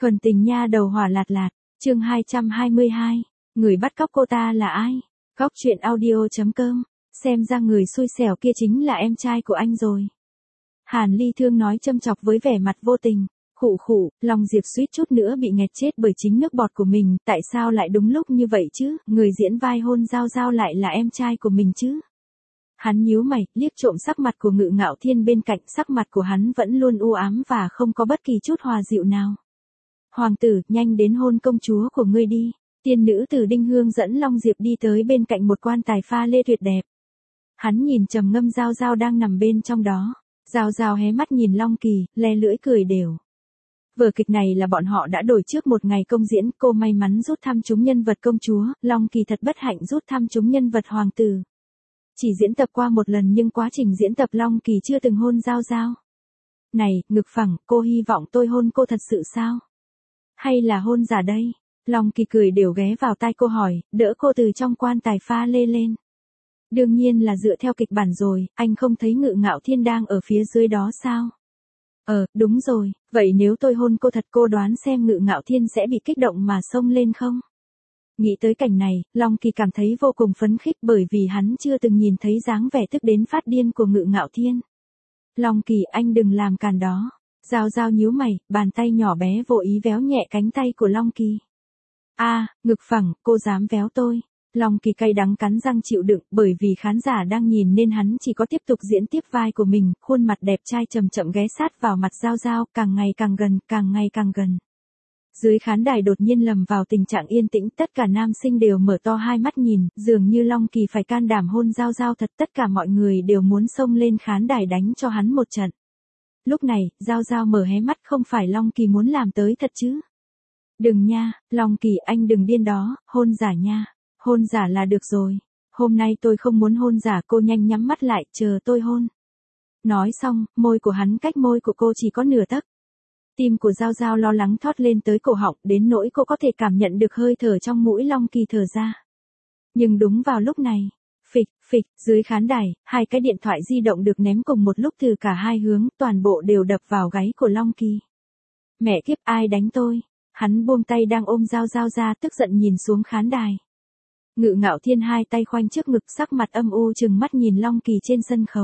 Thuần tình nha đầu hỏa lạt lạt, chương 222, người bắt cóc cô ta là ai? Góc truyện audio.com, xem ra người xui xẻo kia chính là em trai của anh rồi. Hàn Ly Thương nói châm chọc với vẻ mặt vô tình, khụ khụ, lòng Diệp suýt chút nữa bị nghẹt chết bởi chính nước bọt của mình, tại sao lại đúng lúc như vậy chứ, người diễn vai hôn Giao Giao lại là em trai của mình chứ. Hắn nhíu mày, liếc trộm sắc mặt của Ngự Ngạo Thiên bên cạnh, sắc mặt của hắn vẫn luôn u ám và không có bất kỳ chút hòa dịu nào. Hoàng tử, nhanh đến hôn công chúa của ngươi đi. Tiên nữ từ Đinh Hương dẫn Long Diệp đi tới bên cạnh một quan tài pha lê tuyệt đẹp. Hắn nhìn trầm ngâm Giao Giao đang nằm bên trong đó. Giao Giao hé mắt nhìn Long Kỳ, le lưỡi cười đều. Vở kịch này là bọn họ đã đổi trước một ngày công diễn, cô may mắn rút thăm trúng nhân vật công chúa, Long Kỳ thật bất hạnh rút thăm trúng nhân vật hoàng tử. Chỉ diễn tập qua một lần nhưng quá trình diễn tập Long Kỳ chưa từng hôn Giao Giao. Này, ngực phẳng, cô hy vọng tôi hôn cô thật sự sao? Hay là hôn giả đây? Long Kỳ cười đều ghé vào tai cô hỏi, đỡ cô từ trong quan tài pha lê lên. Đương nhiên là dựa theo kịch bản rồi, anh không thấy Ngự Ngạo Thiên đang ở phía dưới đó sao? Đúng rồi, vậy nếu tôi hôn cô thật cô đoán xem Ngự Ngạo Thiên sẽ bị kích động mà xông lên không? Nghĩ tới cảnh này, Long Kỳ cảm thấy vô cùng phấn khích bởi vì hắn chưa từng nhìn thấy dáng vẻ tức đến phát điên của Ngự Ngạo Thiên. Long Kỳ, anh đừng làm càn đó. Giao Giao nhíu mày, bàn tay nhỏ bé vô ý véo nhẹ cánh tay của Long Kỳ. Ngực phẳng, cô dám véo tôi. Long Kỳ cay đắng cắn răng chịu đựng, bởi vì khán giả đang nhìn nên hắn chỉ có tiếp tục diễn tiếp vai của mình, khuôn mặt đẹp trai chậm chậm ghé sát vào mặt Giao Giao, càng ngày càng gần, càng ngày càng gần. Dưới khán đài đột nhiên lầm vào tình trạng yên tĩnh, tất cả nam sinh đều mở to hai mắt nhìn, dường như Long Kỳ phải can đảm hôn Giao Giao thật, tất cả mọi người đều muốn xông lên khán đài đánh cho hắn một trận. Lúc này, Giao Giao mở hé mắt, không phải Long Kỳ muốn làm tới thật chứ? Đừng nha, Long Kỳ, anh đừng điên đó, hôn giả nha. Hôn giả là được rồi. Hôm nay tôi không muốn hôn giả, cô nhanh nhắm mắt lại, chờ tôi hôn. Nói xong, môi của hắn cách môi của cô chỉ có nửa tấc. Tim của Giao Giao lo lắng thót lên tới cổ họng, đến nỗi cô có thể cảm nhận được hơi thở trong mũi Long Kỳ thở ra. Nhưng đúng vào lúc này, phịch, phịch, dưới khán đài, hai cái điện thoại di động được ném cùng một lúc từ cả hai hướng, toàn bộ đều đập vào gáy của Long Kỳ. Mẹ kiếp, ai đánh tôi? Hắn buông tay đang ôm Giao Giao ra, tức giận nhìn xuống khán đài. Ngự Ngạo Thiên hai tay khoanh trước ngực, sắc mặt âm u trừng mắt nhìn Long Kỳ trên sân khấu.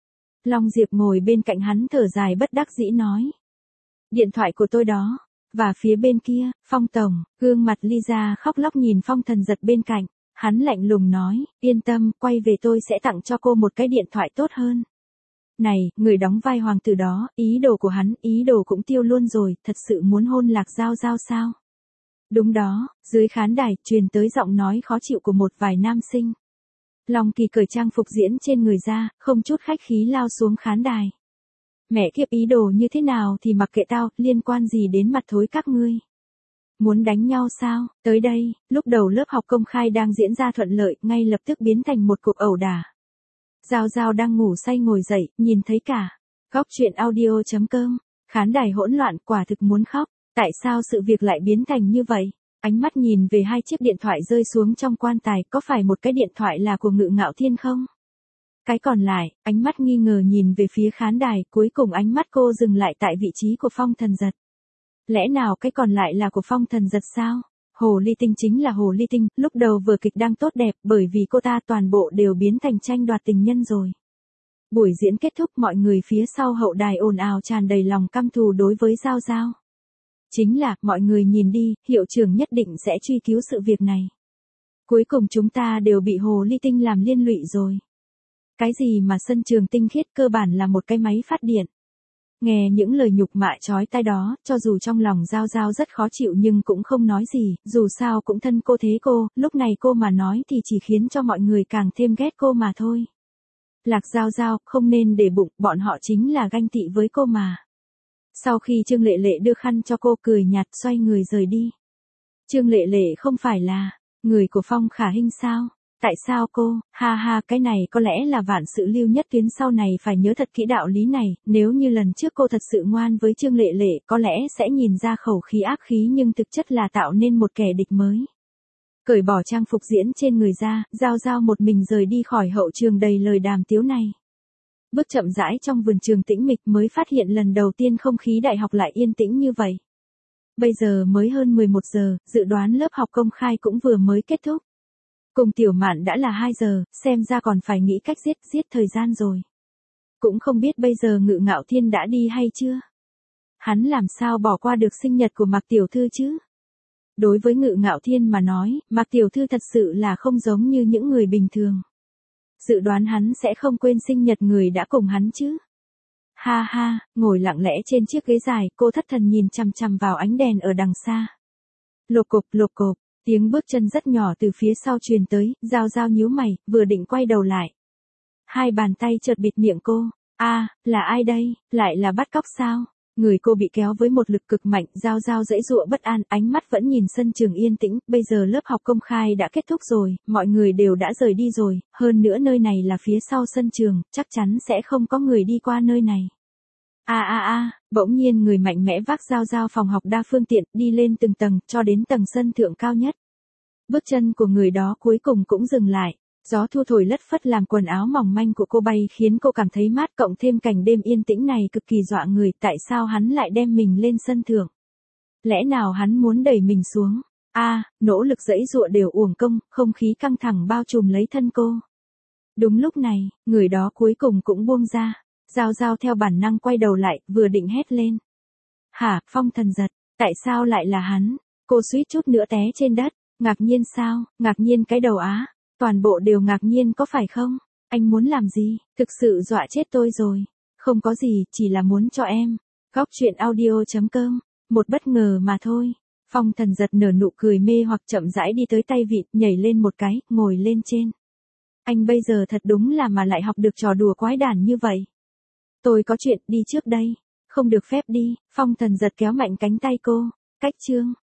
Long Diệp ngồi bên cạnh hắn thở dài bất đắc dĩ nói. Điện thoại của tôi đó. Và phía bên kia, Phong Tổng, gương mặt Lisa khóc lóc nhìn Phong Thần Giật bên cạnh. Hắn lạnh lùng nói, yên tâm, quay về tôi sẽ tặng cho cô một cái điện thoại tốt hơn. Này, người đóng vai hoàng tử đó, ý đồ của hắn, ý đồ cũng tiêu luôn rồi, thật sự muốn hôn Lạc Giao Giao sao? Đúng đó, dưới khán đài, truyền tới giọng nói khó chịu của một vài nam sinh. Long Kỳ cởi trang phục diễn trên người ra, không chút khách khí lao xuống khán đài. Mẹ kiếp, ý đồ như thế nào thì mặc kệ tao, liên quan gì đến mặt thối các ngươi. Muốn đánh nhau sao? Tới đây, lúc đầu lớp học công khai đang diễn ra thuận lợi, ngay lập tức biến thành một cuộc ẩu đả. Giao Giao đang ngủ say ngồi dậy, nhìn thấy cả. Góc truyện audio.com, khán đài hỗn loạn, quả thực muốn khóc. Tại sao sự việc lại biến thành như vậy? Ánh mắt nhìn về hai chiếc điện thoại rơi xuống trong quan tài, có phải một cái điện thoại là của Ngự Ngạo Thiên không? Cái còn lại, ánh mắt nghi ngờ nhìn về phía khán đài, cuối cùng ánh mắt cô dừng lại tại vị trí của Phong Thần Giật. Lẽ nào cái còn lại là của Phong Thần Giật sao? Hồ Ly Tinh chính là Hồ Ly Tinh, lúc đầu vở kịch đang tốt đẹp, bởi vì cô ta toàn bộ đều biến thành tranh đoạt tình nhân rồi. Buổi diễn kết thúc, mọi người phía sau hậu đài ồn ào tràn đầy lòng căm thù đối với Giao Giao. Chính là, mọi người nhìn đi, hiệu trưởng nhất định sẽ truy cứu sự việc này. Cuối cùng chúng ta đều bị Hồ Ly Tinh làm liên lụy rồi. Cái gì mà sân trường tinh khiết, cơ bản là một cái máy phát điện. Nghe những lời nhục mạ chói tai đó, cho dù trong lòng Giao Giao rất khó chịu nhưng cũng không nói gì, dù sao cũng thân cô thế cô, lúc này cô mà nói thì chỉ khiến cho mọi người càng thêm ghét cô mà thôi. Lạc Giao Giao, không nên để bụng, bọn họ chính là ganh tị với cô mà. Sau khi Trương Lệ Lệ đưa khăn cho cô, cười nhạt xoay người rời đi. Trương Lệ Lệ không phải là người của Phong Khả Hinh sao? Tại sao cô? Ha ha, cái này có lẽ là vạn sự lưu nhất tuyến, sau này phải nhớ thật kỹ đạo lý này, nếu như lần trước cô thật sự ngoan với Trương Lệ Lệ, có lẽ sẽ nhìn ra khẩu khí ác khí nhưng thực chất là tạo nên một kẻ địch mới. Cởi bỏ trang phục diễn trên người ra, Giao Giao một mình rời đi khỏi hậu trường đầy lời đàm tiếu này. Bước chậm rãi trong vườn trường tĩnh mịch mới phát hiện lần đầu tiên không khí đại học lại yên tĩnh như vậy. Bây giờ mới hơn 11 giờ, dự đoán lớp học công khai cũng vừa mới kết thúc. Cùng Tiểu Mạn đã là 2 giờ, xem ra còn phải nghĩ cách giết thời gian rồi. Cũng không biết bây giờ Ngự Ngạo Thiên đã đi hay chưa. Hắn làm sao bỏ qua được sinh nhật của Mạc Tiểu Thư chứ? Đối với Ngự Ngạo Thiên mà nói, Mạc Tiểu Thư thật sự là không giống như những người bình thường. Dự đoán hắn sẽ không quên sinh nhật người đã cùng hắn chứ. Ha ha, ngồi lặng lẽ trên chiếc ghế dài, cô thất thần nhìn chằm chằm vào ánh đèn ở đằng xa. Lộp cộp, tiếng bước chân rất nhỏ từ phía sau truyền tới, Giao Giao nhíu mày, vừa định quay đầu lại. Hai bàn tay chợt bịt miệng cô. Là ai đây, lại là bắt cóc sao? Người cô bị kéo với một lực cực mạnh, Giao Giao giãy giụa bất an, ánh mắt vẫn nhìn sân trường yên tĩnh, bây giờ lớp học công khai đã kết thúc rồi, mọi người đều đã rời đi rồi, hơn nữa nơi này là phía sau sân trường, chắc chắn sẽ không có người đi qua nơi này. Bỗng nhiên người mạnh mẽ vác Giao Giao phòng học đa phương tiện, đi lên từng tầng, cho đến tầng sân thượng cao nhất. Bước chân của người đó cuối cùng cũng dừng lại. Gió thu thổi lất phất làm quần áo mỏng manh của cô bay khiến cô cảm thấy mát, cộng thêm cảnh đêm yên tĩnh này cực kỳ dọa người, tại sao hắn lại đem mình lên sân thượng? Lẽ nào hắn muốn đẩy mình xuống? Nỗ lực giãy giụa đều uổng công, không khí căng thẳng bao trùm lấy thân cô. Đúng lúc này, người đó cuối cùng cũng buông ra. Giao Giao theo bản năng quay đầu lại, vừa định hét lên. Hả, Phong Thần Giật, tại sao lại là hắn? Cô suýt chút nữa té trên đất. Ngạc nhiên sao? Ngạc nhiên cái đầu á. Toàn bộ đều ngạc nhiên có phải không? Anh muốn làm gì? Thực sự dọa chết tôi rồi. Không có gì, chỉ là muốn cho em. Góc truyện audio.com. Một bất ngờ mà thôi. Phong Thần Giật nở nụ cười mê hoặc chậm rãi đi tới tay vịt, nhảy lên một cái, ngồi lên trên. Anh bây giờ thật đúng là mà lại học được trò đùa quái đản như vậy. Tôi có chuyện, đi trước đây. Không được phép đi. Phong Thần Giật kéo mạnh cánh tay cô. Cách chương.